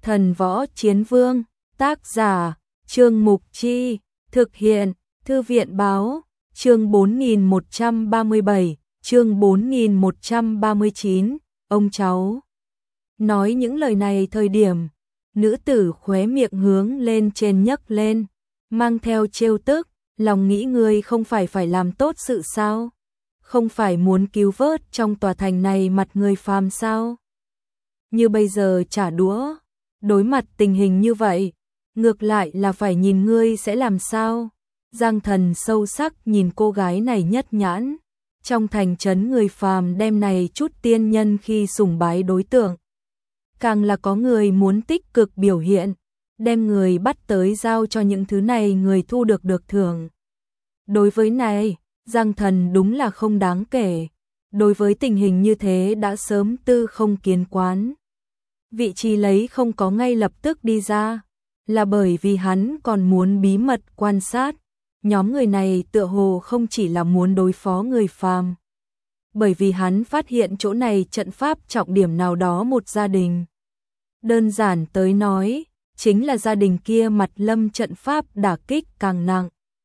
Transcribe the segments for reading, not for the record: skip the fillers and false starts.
Thần Võ Chiến Vương, tác giả, Trương Mục Chi, thực hiện, Thư viện Báo, chương 4137, chương 4139, ông cháu. Nói những lời này thời điểm, nữ tử khóe miệng hướng lên trên nhấc lên, mang theo trêu tức, lòng nghĩ ngươi không phải làm tốt sự sao? Không phải muốn cứu vớt trong tòa thành này mặt người phàm sao? Như bây giờ trả đũa, đối mặt tình hình như vậy, ngược lại là phải nhìn ngươi sẽ làm sao? Giang Thần sâu sắc nhìn cô gái này nhất nhãn, trong thành trấn người phàm đem này chút tiên nhân khi sùng bái đối tượng. Càng là có người muốn tích cực biểu hiện, đem người bắt tới giao cho những thứ này người thu được thưởng. Đối với này, Giang Thần đúng là không đáng kể, đối với tình hình như thế đã sớm tư không kiến quán. Vị trí lấy không có ngay lập tức đi ra, là bởi vì hắn còn muốn bí mật quan sát, nhóm người này tựa hồ không chỉ là muốn đối phó người phàm. Bởi vì hắn phát hiện chỗ này trận pháp trọng điểm nào đó một gia đình. Đơn giản tới nói, chính là gia đình kia mặt lâm trận pháp đả kích càng nặng.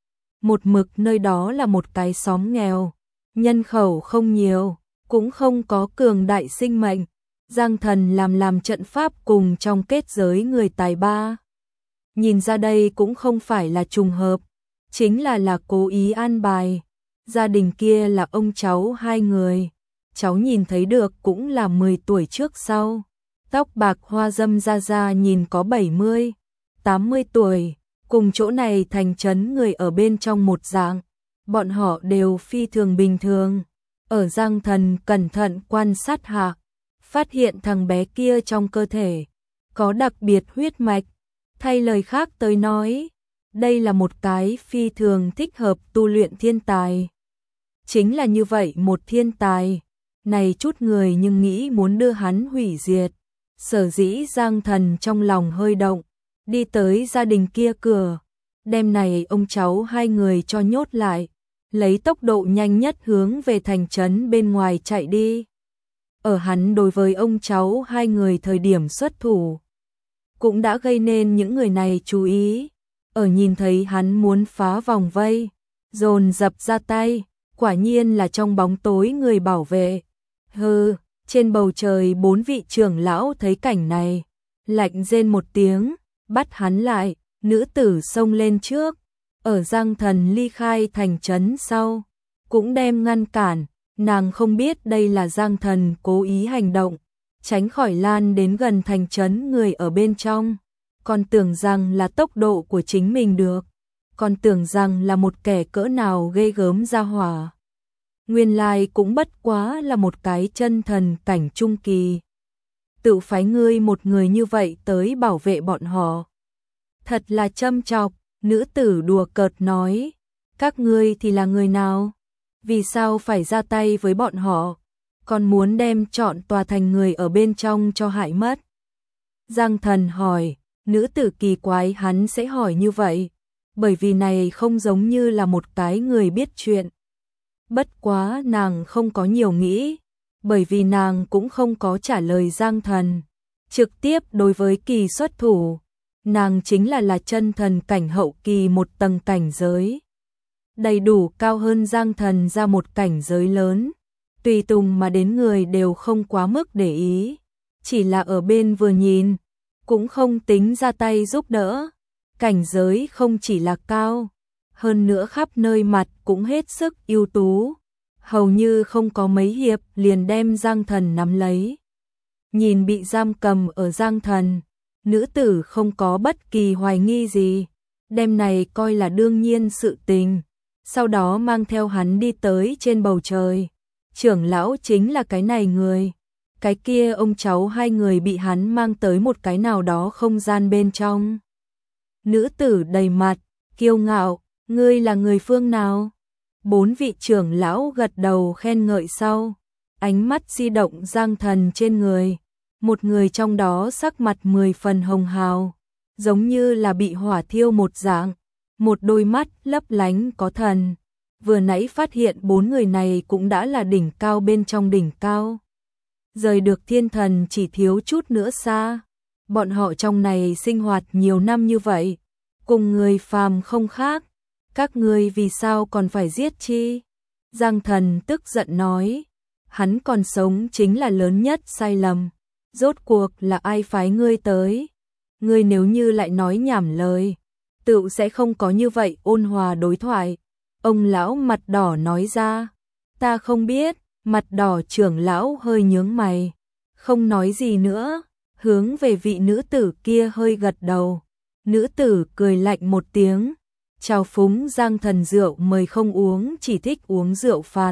Một mực nơi đó là một cái xóm nghèo, nhân khẩu không nhiều, cũng không có cường đại sinh mệnh. Giang Thần làm trận pháp cùng trong kết giới người tài ba. Nhìn ra đây cũng không phải là trùng hợp, chính là cố ý an bài. Gia đình kia là ông cháu hai người, cháu nhìn thấy được cũng là 10 tuổi trước sau. Tóc bạc hoa dâm ra nhìn có 70, 80 tuổi, cùng chỗ này thành trấn người ở bên trong một dạng. Bọn họ đều phi thường bình thường. Ở Giang Thần cẩn thận quan sát hạ, phát hiện thằng bé kia trong cơ thể có đặc biệt huyết mạch. Thay lời khác tới nói, đây là một cái phi thường thích hợp tu luyện thiên tài. Chính là như vậy một thiên tài, này chút người nhưng nghĩ muốn đưa hắn hủy diệt. Sở dĩ Giang Thần trong lòng hơi động, đi tới gia đình kia cửa, đem này ông cháu hai người cho nhốt lại, lấy tốc độ nhanh nhất hướng về thành trấn bên ngoài chạy đi. Ở hắn đối với ông cháu hai người thời điểm xuất thủ, cũng đã gây nên những người này chú ý. Ở nhìn thấy hắn muốn phá vòng vây, dồn dập ra tay, quả nhiên là trong bóng tối người bảo vệ. Hừ, trên bầu trời 4 vị trưởng lão thấy cảnh này, lạnh rên một tiếng, bắt hắn lại. Nữ tử xông lên trước, ở Giang Thần ly khai thành trấn sau, cũng đem ngăn cản. Nàng không biết đây là Giang Thần cố ý hành động, tránh khỏi lan đến gần thành trấn người ở bên trong. Còn tưởng rằng là tốc độ của chính mình được, còn tưởng rằng là một kẻ cỡ nào ghê gớm ra hỏa. Nguyên lai cũng bất quá là một cái chân thần cảnh trung kỳ. Tự phái ngươi một người như vậy tới bảo vệ bọn họ. Thật là châm chọc, nữ tử đùa cợt nói. Các ngươi thì là người nào? Vì sao phải ra tay với bọn họ? Còn muốn đem trọn tòa thành người ở bên trong cho hại mất? Giang Thần hỏi, nữ tử kỳ quái hắn sẽ hỏi như vậy, bởi vì này không giống như là một cái người biết chuyện. Bất quá nàng không có nhiều nghĩ, bởi vì nàng cũng không có trả lời Giang Thần. Trực tiếp đối với kỳ xuất thủ, nàng chính là chân thần cảnh hậu kỳ một tầng cảnh giới. Đầy đủ cao hơn Giang Thần ra một cảnh giới lớn, tùy tùng mà đến người đều không quá mức để ý, chỉ là ở bên vừa nhìn, cũng không tính ra tay giúp đỡ. Cảnh giới không chỉ là cao, hơn nữa khắp nơi mặt cũng hết sức ưu tú, hầu như không có mấy hiệp liền đem Giang Thần nắm lấy. Nhìn bị giam cầm ở Giang Thần, nữ tử không có bất kỳ hoài nghi gì, đem này coi là đương nhiên sự tình. Sau đó mang theo hắn đi tới trên bầu trời. Trưởng lão chính là cái này người. Cái kia ông cháu hai người bị hắn mang tới một cái nào đó không gian bên trong. Nữ tử đầy mặt, kiêu ngạo, ngươi là người phương nào? 4 vị trưởng lão gật đầu khen ngợi sau. Ánh mắt di động Giang Thần trên người. Một người trong đó sắc mặt 10 phần hồng hào, giống như là bị hỏa thiêu một dạng. Một đôi mắt lấp lánh có thần. Vừa nãy phát hiện 4 người này cũng đã là đỉnh cao bên trong đỉnh cao. Rời được thiên thần chỉ thiếu chút nữa xa. Bọn họ trong này sinh hoạt nhiều năm như vậy, cùng người phàm không khác, các ngươi vì sao còn phải giết chi? Giang Thần tức giận nói, hắn còn sống chính là lớn nhất sai lầm, rốt cuộc là ai phái ngươi tới? Ngươi nếu như lại nói nhảm lời, tựu sẽ không có như vậy ôn hòa đối thoại. Ông lão mặt đỏ nói ra, ta không biết. Mặt đỏ trưởng lão hơi nhướng mày, không nói gì nữa, hướng về vị nữ tử kia hơi gật đầu. Nữ tử cười lạnh một tiếng, chào phúng Giang Thần rượu mời không uống, chỉ thích uống rượu phạt.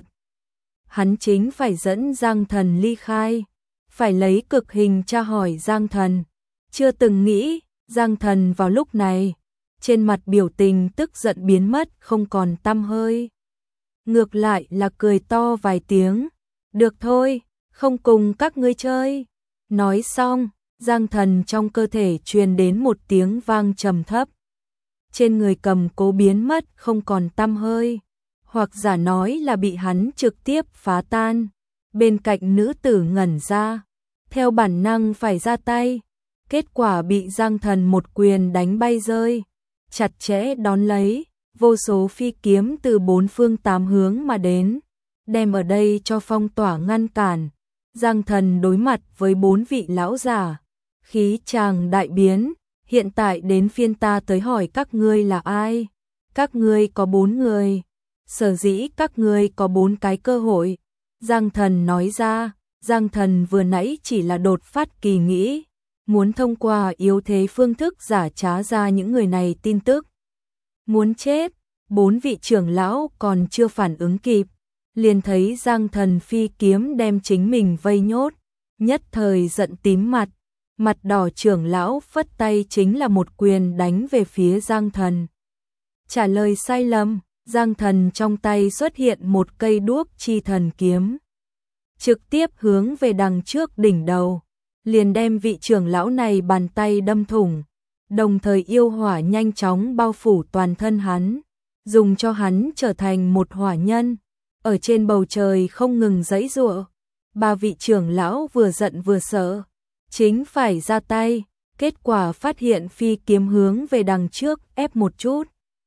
Hắn chính phải dẫn Giang Thần ly khai, phải lấy cực hình tra hỏi Giang Thần. Chưa từng nghĩ, Giang Thần vào lúc này, trên mặt biểu tình tức giận biến mất không còn tăm hơi. Ngược lại là cười to vài tiếng, được thôi, không cùng các ngươi chơi. Nói xong, Giang Thần trong cơ thể truyền đến một tiếng vang trầm thấp. Trên người cầm cố biến mất không còn tăm hơi, hoặc giả nói là bị hắn trực tiếp phá tan. Bên cạnh nữ tử ngẩn ra, theo bản năng phải ra tay, kết quả bị Giang Thần một quyền đánh bay rơi, chặt chẽ đón lấy. Vô số phi kiếm từ bốn phương tám hướng mà đến, đem ở đây cho phong tỏa ngăn cản. Giang Thần đối mặt với 4 vị lão giả, khí chàng đại biến, hiện tại đến phiên ta tới hỏi các ngươi là ai? Các ngươi có 4 người, sở dĩ các ngươi có 4 cái cơ hội. Giang Thần nói ra, Giang Thần vừa nãy chỉ là đột phát kỳ nghĩ, muốn thông qua yếu thế phương thức giả trá ra những người này tin tức. Muốn chết, 4 vị trưởng lão còn chưa phản ứng kịp, liền thấy Giang Thần phi kiếm đem chính mình vây nhốt, nhất thời giận tím mặt, mặt đỏ trưởng lão phất tay chính là một quyền đánh về phía Giang Thần. Trả lời sai lầm, Giang Thần trong tay xuất hiện một cây đuốc chi thần kiếm, trực tiếp hướng về đằng trước đỉnh đầu, liền đem vị trưởng lão này bàn tay đâm thủng. Đồng thời yêu hỏa nhanh chóng bao phủ toàn thân hắn, dùng cho hắn trở thành một hỏa nhân, ở trên bầu trời không ngừng giãy giụa. 3 vị trưởng lão vừa giận vừa sợ, chính phải ra tay, kết quả phát hiện phi kiếm hướng về đằng trước ép một chút.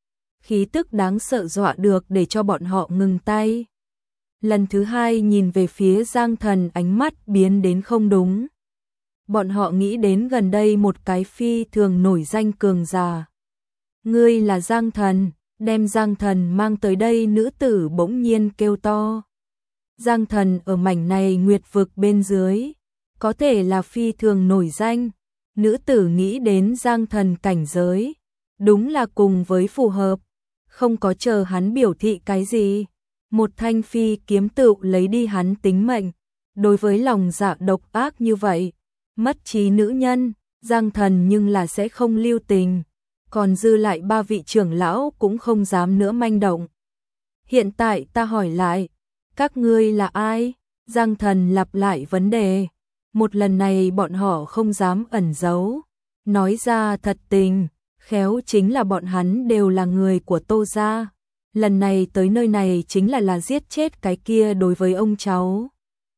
Khí tức đáng sợ dọa được để cho bọn họ ngừng tay. Lần thứ 2 nhìn về phía Giang Thần, ánh mắt biến đến không đúng. Bọn họ nghĩ đến gần đây một cái phi thường nổi danh cường giả. Ngươi là Giang Thần, đem Giang Thần mang tới đây. Nữ tử bỗng nhiên kêu to. Giang Thần ở mảnh này nguyệt vực bên dưới, có thể là phi thường nổi danh. Nữ tử nghĩ đến Giang Thần cảnh giới, đúng là cùng với phù hợp, không có chờ hắn biểu thị cái gì. Một thanh phi kiếm tựu lấy đi hắn tính mệnh. Đối với lòng dạ độc ác như vậy, mất trí nữ nhân, Giang Thần nhưng là sẽ không lưu tình. Còn dư lại 3 vị trưởng lão cũng không dám nữa manh động. Hiện tại ta hỏi lại, các ngươi là ai? Giang Thần lặp lại vấn đề. Một lần này bọn họ không dám ẩn giấu, nói ra thật tình, khéo chính là bọn hắn đều là người của Tô gia. Lần này tới nơi này chính là giết chết cái kia đối với ông cháu.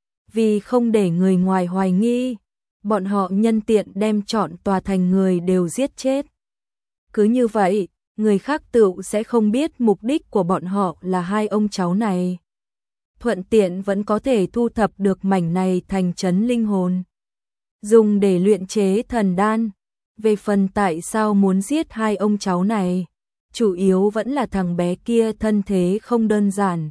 Vì không để người ngoài hoài nghi, bọn họ nhân tiện đem trọn tòa thành người đều giết chết. Cứ như vậy, người khác tựu sẽ không biết mục đích của bọn họ là 2 ông cháu này. Thuận tiện vẫn có thể thu thập được mảnh này thành trấn linh hồn, dùng để luyện chế thần đan. Về phần tại sao muốn giết 2 ông cháu này, chủ yếu vẫn là thằng bé kia thân thế không đơn giản.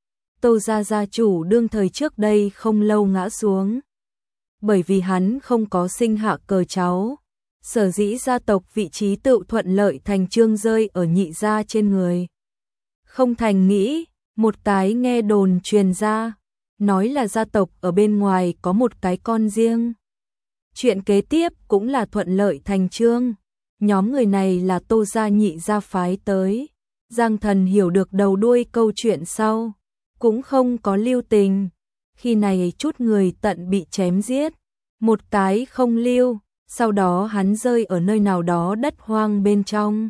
Tô gia gia chủ đương thời trước đây không lâu ngã xuống, bởi vì hắn không có sinh hạ cờ cháu, sở dĩ gia tộc vị trí tựu thuận lợi thành trương rơi ở nhị gia trên người. Không thành nghĩ, một cái nghe đồn truyền ra, nói là gia tộc ở bên ngoài có một cái con riêng. Chuyện kế tiếp cũng là thuận lợi thành trương. Nhóm người này là Tô gia nhị gia phái tới. Giang Thần hiểu được đầu đuôi câu chuyện sau, cũng không có lưu tình. Khi này chút người tận bị chém giết, một cái không lưu, sau đó hắn rơi ở nơi nào đó đất hoang bên trong.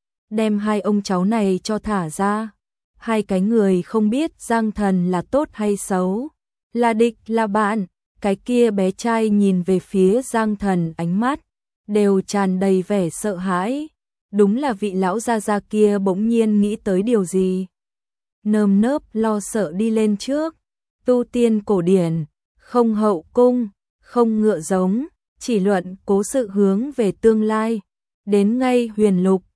Đem 2 ông cháu này cho thả ra. 2 cái người không biết Giang Thần là tốt hay xấu, là địch là bạn. Cái kia bé trai nhìn về phía Giang Thần, ánh mắt đều tràn đầy vẻ sợ hãi. Đúng là vị lão gia gia kia bỗng nhiên nghĩ tới điều gì. Nơm nớp lo sợ đi lên trước. Tu tiên cổ điển, không hậu cung, không ngựa giống, chỉ luận cố sự hướng về tương lai. Đến ngay huyền lục,